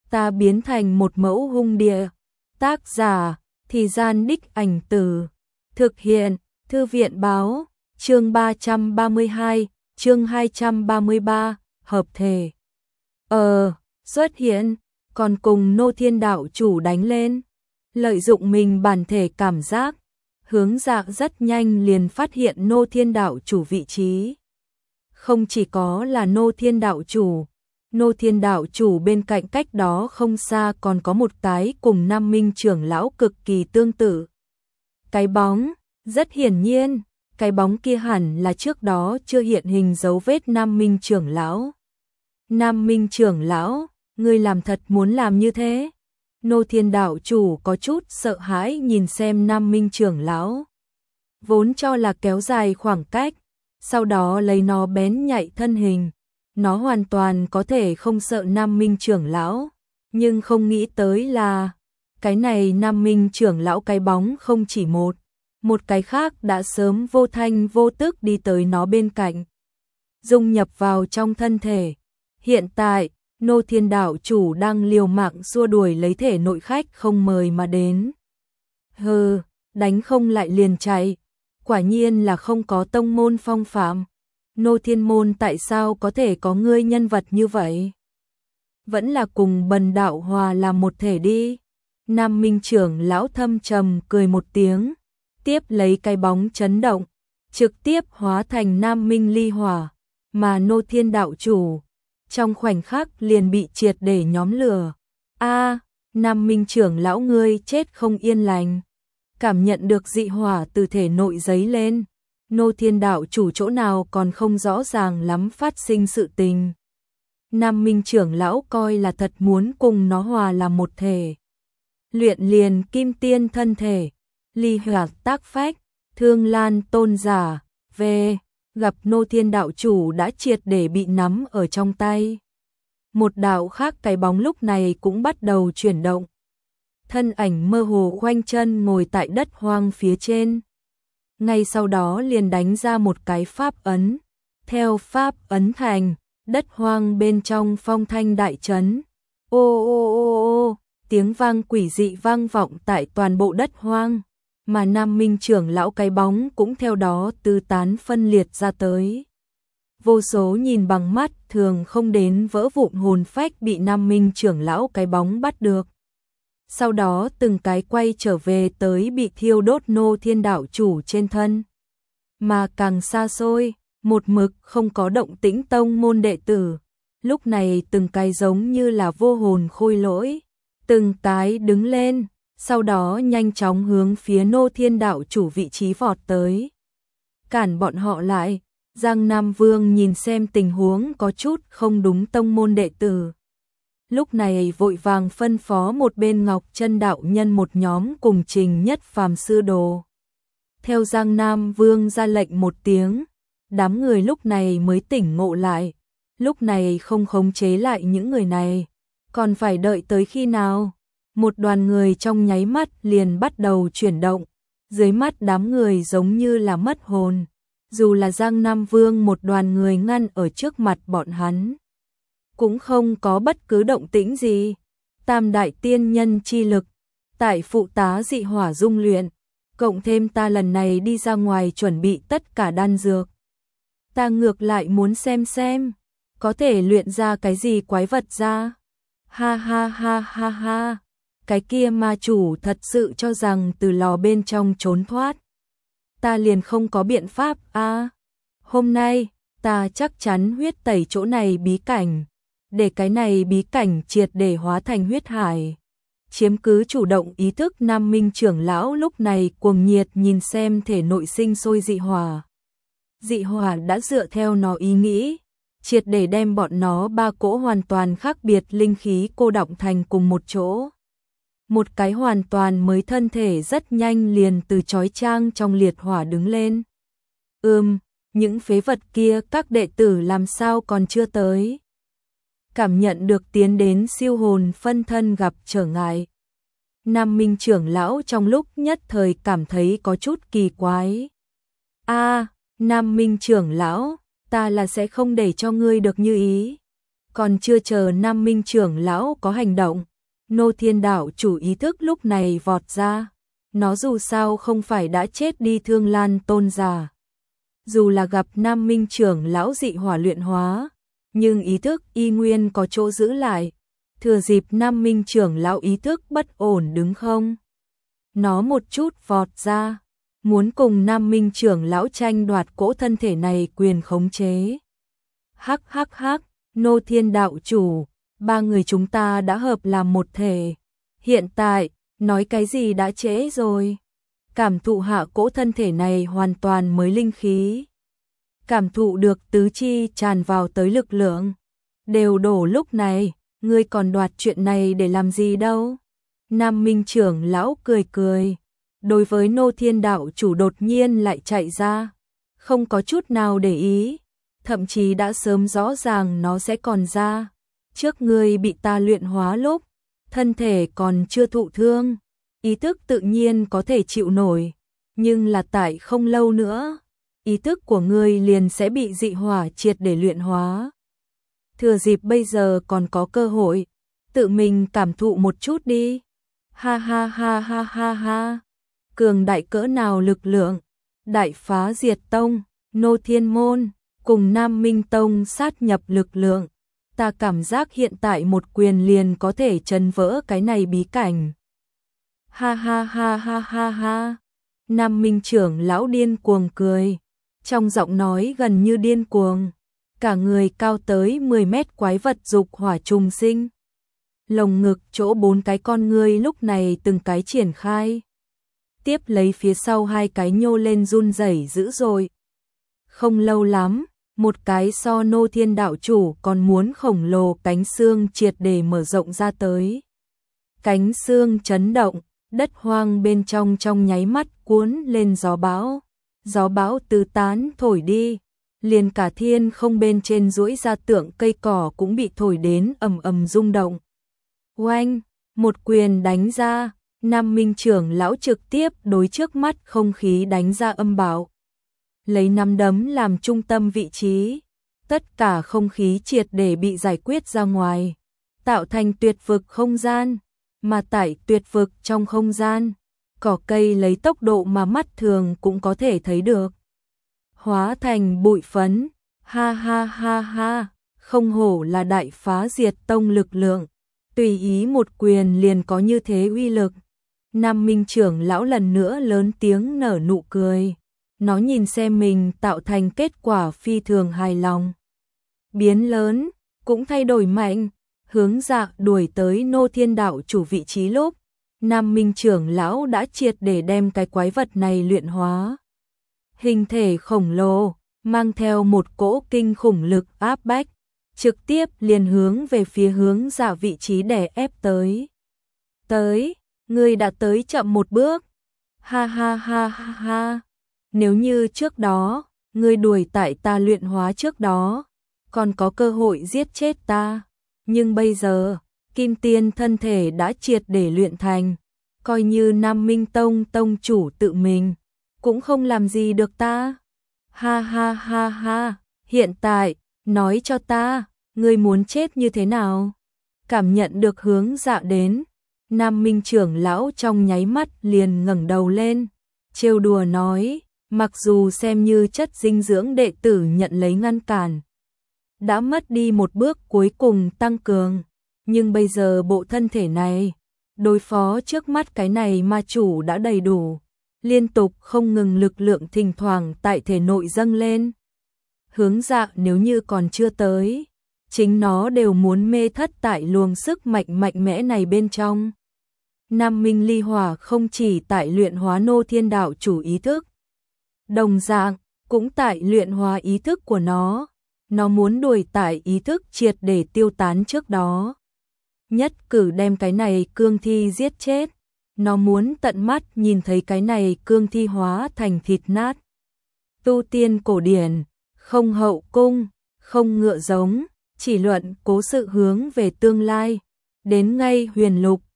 ta biến thành một mẫu hung địa. Tác giả, Thì Gian Đích Ảnh Từ. Thực hiện, Thư viện báo, chương 332, chương 233, hợp thể. Xuất hiện, còn cùng Nô Thiên Đạo Chủ đánh lên. Lợi dụng mình bản thể cảm giác, hướng dạng rất nhanh liền phát hiện Nô Thiên Đạo Chủ vị trí. Không chỉ có là Nô Thiên Đạo Chủ bên cạnh cách đó không xa còn có một cái cùng Nam Minh trưởng lão cực kỳ tương tự. Cái bóng, rất hiển nhiên, cái bóng kia hẳn là trước đó chưa hiện hình dấu vết Nam Minh trưởng lão. Nam Minh trưởng lão, ngươi làm thật muốn làm như thế? Nô Thiên Đạo Chủ có chút sợ hãi nhìn xem Nam Minh trưởng lão. Vốn cho là kéo dài khoảng cách, sau đó lấy nó bén nhạy thân hình. Nó hoàn toàn có thể không sợ Nam Minh trưởng lão, nhưng không nghĩ tới là cái này Nam Minh trưởng lão cái bóng không chỉ một cái khác đã sớm vô thanh vô tức đi tới nó bên cạnh, dung nhập vào trong thân thể. Hiện tại, Nô Thiên Đạo Chủ đang liều mạng xua đuổi lấy thể nội khách không mời mà đến. Hừ, đánh không lại liền chạy, quả nhiên là không có tông môn phong phạm. Nô Thiên Môn tại sao có thể có ngươi nhân vật như vậy? Vẫn là cùng Bần Đạo hòa làm một thể đi. Nam Minh trưởng lão thâm trầm cười một tiếng, tiếp lấy cái bóng chấn động, trực tiếp hóa thành Nam Minh ly hỏa, mà Nô Thiên Đạo Chủ trong khoảnh khắc liền bị triệt để nhóm lửa. Nam Minh trưởng lão ngươi chết không yên lành. Cảm nhận được dị hỏa từ thể nội giấy lên, Nô Thiên Đạo Chủ chỗ nào còn không rõ ràng lắm phát sinh sự tình. Nam Minh trưởng lão coi là thật muốn cùng nó hòa làm một thể. Luyện liền kim tiên thân thể, ly hoạt tác phách, Thương Lan tôn giả, về, gặp Nô Thiên Đạo Chủ đã triệt để bị nắm ở trong tay. Một đạo khác cái bóng lúc này cũng bắt đầu chuyển động. Thân ảnh mơ hồ khoanh chân ngồi tại đất hoang phía trên. Ngay sau đó liền đánh ra một cái pháp ấn. Theo pháp ấn thành, đất hoang bên trong phong thanh đại chấn. Ô, tiếng vang quỷ dị vang vọng tại toàn bộ đất hoang, mà Nam Minh trưởng lão cái bóng cũng theo đó tứ tán phân liệt ra tới. Vô số nhìn bằng mắt thường không đến vỡ vụn hồn phách bị Nam Minh trưởng lão cái bóng bắt được. Sau đó từng cái quay trở về tới bị thiêu đốt Nô Thiên Đạo Chủ trên thân. Mà càng xa xôi, một mực không có động tĩnh tông môn đệ tử. Lúc này từng cái giống như là vô hồn khôi lỗi. Từng cái đứng lên, sau đó nhanh chóng hướng phía Nô Thiên Đạo Chủ vị trí vọt tới. Cản bọn họ lại, Giang Nam Vương nhìn xem tình huống có chút không đúng tông môn đệ tử. Lúc này vội vàng phân phó một bên Ngọc Chân đạo nhân một nhóm cùng Trình Nhất Phàm sư đồ. Theo Giang Nam Vương ra lệnh một tiếng, đám người lúc này mới tỉnh ngộ lại. Lúc này không khống chế lại những người này, còn phải đợi tới khi nào? Một đoàn người trong nháy mắt liền bắt đầu chuyển động, dưới mắt đám người giống như là mất hồn. Dù là Giang Nam Vương một đoàn người ngăn ở trước mặt bọn hắn, cũng không có bất cứ động tĩnh gì. Tam đại tiên nhân chi lực, tại phụ tá dị hỏa dung luyện, cộng thêm ta lần này đi ra ngoài chuẩn bị tất cả đan dược. Ta ngược lại muốn xem, có thể luyện ra cái gì quái vật ra. Ha, cái kia ma chủ thật sự cho rằng từ lò bên trong trốn thoát. Ta liền không có biện pháp Hôm nay, ta chắc chắn huyết tẩy chỗ này bí cảnh, để cái này bí cảnh triệt để hóa thành huyết hải. Chiếm cứ chủ động ý thức Nam Minh trưởng lão lúc này cuồng nhiệt nhìn xem thể nội sinh sôi dị hỏa. Dị hỏa đã dựa theo nó ý nghĩ, triệt để đem bọn nó ba cỗ hoàn toàn khác biệt linh khí cô đọng thành cùng một chỗ. Một cái hoàn toàn mới thân thể rất nhanh liền từ chói chang trong liệt hỏa đứng lên. Những phế vật kia các đệ tử làm sao còn chưa tới? Cảm nhận được tiến đến siêu hồn phân thân gặp trở ngại. Nam Minh trưởng lão trong lúc nhất thời cảm thấy có chút kỳ quái. Nam Minh trưởng lão, ta là sẽ không để cho ngươi được như ý. Còn chưa chờ Nam Minh trưởng lão có hành động, Nô Thiên đạo chủ ý thức lúc này vọt ra. Nó dù sao không phải đã chết đi Thương Lan tôn giả. Dù là gặp Nam Minh trưởng lão dị hỏa luyện hóa, nhưng ý thức y nguyên có chỗ giữ lại. Thừa dịp Nam Minh trưởng lão ý thức bất ổn đứng không. Nó một chút vọt ra, muốn cùng Nam Minh trưởng lão tranh đoạt cỗ thân thể này quyền khống chế. Hắc hắc hắc, Nô Thiên đạo chủ, ba người chúng ta đã hợp làm một thể. Hiện tại, nói cái gì đã trễ rồi. Cảm thụ hạ cỗ thân thể này hoàn toàn mới linh khí. Cảm thụ được tứ chi tràn vào tới lực lượng. Đều đổ lúc này, ngươi còn đoạt chuyện này để làm gì đâu. Nam Minh trưởng lão cười cười. Đối với Nô Thiên đạo chủ đột nhiên lại chạy ra. Không có chút nào để ý. Thậm chí đã sớm rõ ràng nó sẽ còn ra. Trước ngươi bị ta luyện hóa lúc, thân thể còn chưa thụ thương. Ý thức tự nhiên có thể chịu nổi. Nhưng là tại không lâu nữa, ý thức của ngươi liền sẽ bị dị hỏa triệt để luyện hóa. Thừa dịp bây giờ còn có cơ hội, tự mình cảm thụ một chút đi. Ha ha ha ha ha ha. Cường đại cỡ nào lực lượng, đại phá diệt tông, Nô Thiên môn, cùng Nam Minh tông sát nhập lực lượng. Ta cảm giác hiện tại một quyền liền có thể chấn vỡ cái này bí cảnh. Ha ha ha ha ha ha. Nam Minh trưởng lão điên cuồng cười, trong giọng nói gần như điên cuồng. Cả người cao tới 10 mét quái vật dục hỏa trùng sinh. Lồng ngực chỗ 4 cái con ngươi lúc này từng cái triển khai. Tiếp lấy phía sau 2 cái nhô lên run rẩy dữ dội. Không lâu lắm, một cái so Nô Thiên đạo chủ còn muốn khổng lồ cánh xương triệt để mở rộng ra tới. Cánh xương chấn động, đất hoang bên trong nháy mắt cuốn lên gió bão. Gió bão tứ tán thổi đi, liền cả thiên không bên trên duỗi ra tượng cây cỏ cũng bị thổi đến ầm ầm rung động. Oanh, một quyền đánh ra, Nam Minh trưởng lão trực tiếp đối trước mắt không khí đánh ra âm bạo. Lấy nắm đấm làm trung tâm vị trí, tất cả không khí triệt để bị giải quyết ra ngoài, tạo thành tuyệt vực không gian, mà tại tuyệt vực trong không gian, cỏ cây lấy tốc độ mà mắt thường cũng có thể thấy được. Hóa thành bụi phấn, ha ha ha ha, không hổ là đại phá diệt tông lực lượng, tùy ý một quyền liền có như thế uy lực. Nam Minh trưởng lão lần nữa lớn tiếng nở nụ cười. Nó nhìn xem mình tạo thành kết quả phi thường hài lòng. Biến lớn, cũng thay đổi mạnh, hướng dạ đuổi tới Nô Thiên đạo chủ vị trí lúc. Nam Minh trưởng lão đã triệt để đem cái quái vật này luyện hóa. Hình thể khổng lồ, mang theo một cỗ kinh khủng lực áp bách, trực tiếp liền hướng về phía hướng dạ vị trí đè ép tới. Tới, ngươi đã tới chậm một bước. Ha ha ha ha ha. Nếu như trước đó, ngươi đuổi tại ta luyện hóa trước đó, còn có cơ hội giết chết ta. Nhưng bây giờ, Kim Tiên thân thể đã triệt để luyện thành, coi như Nam Minh tông tông chủ tự mình, cũng không làm gì được ta. Ha ha ha ha, hiện tại, nói cho ta, ngươi muốn chết như thế nào? Cảm nhận được hướng dạ đến, Nam Minh trưởng lão trong nháy mắt liền ngẩng đầu lên, trêu đùa nói, mặc dù xem như chất dinh dưỡng đệ tử nhận lấy ngăn cản, đã mất đi một bước cuối cùng tăng cường, nhưng bây giờ bộ thân thể này, đối phó trước mắt cái này ma chủ đã đầy đủ, liên tục không ngừng lực lượng thỉnh thoảng tại thể nội dâng lên. Hướng dạ nếu như còn chưa tới, chính nó đều muốn mê thất tại luồng sức mạnh mạnh mẽ này bên trong. Nam Minh ly hỏa không chỉ tại luyện hóa Nô Thiên đạo chủ ý thức, đồng dạng cũng tại luyện hóa ý thức của nó muốn đuổi tại ý thức triệt để tiêu tán trước đó. Nhất cử đem cái này cương thi giết chết, nó muốn tận mắt nhìn thấy cái này cương thi hóa thành thịt nát. Tu tiên cổ điển, không hậu cung, không ngựa giống, chỉ luận cố sự hướng về tương lai, đến ngay huyền lục,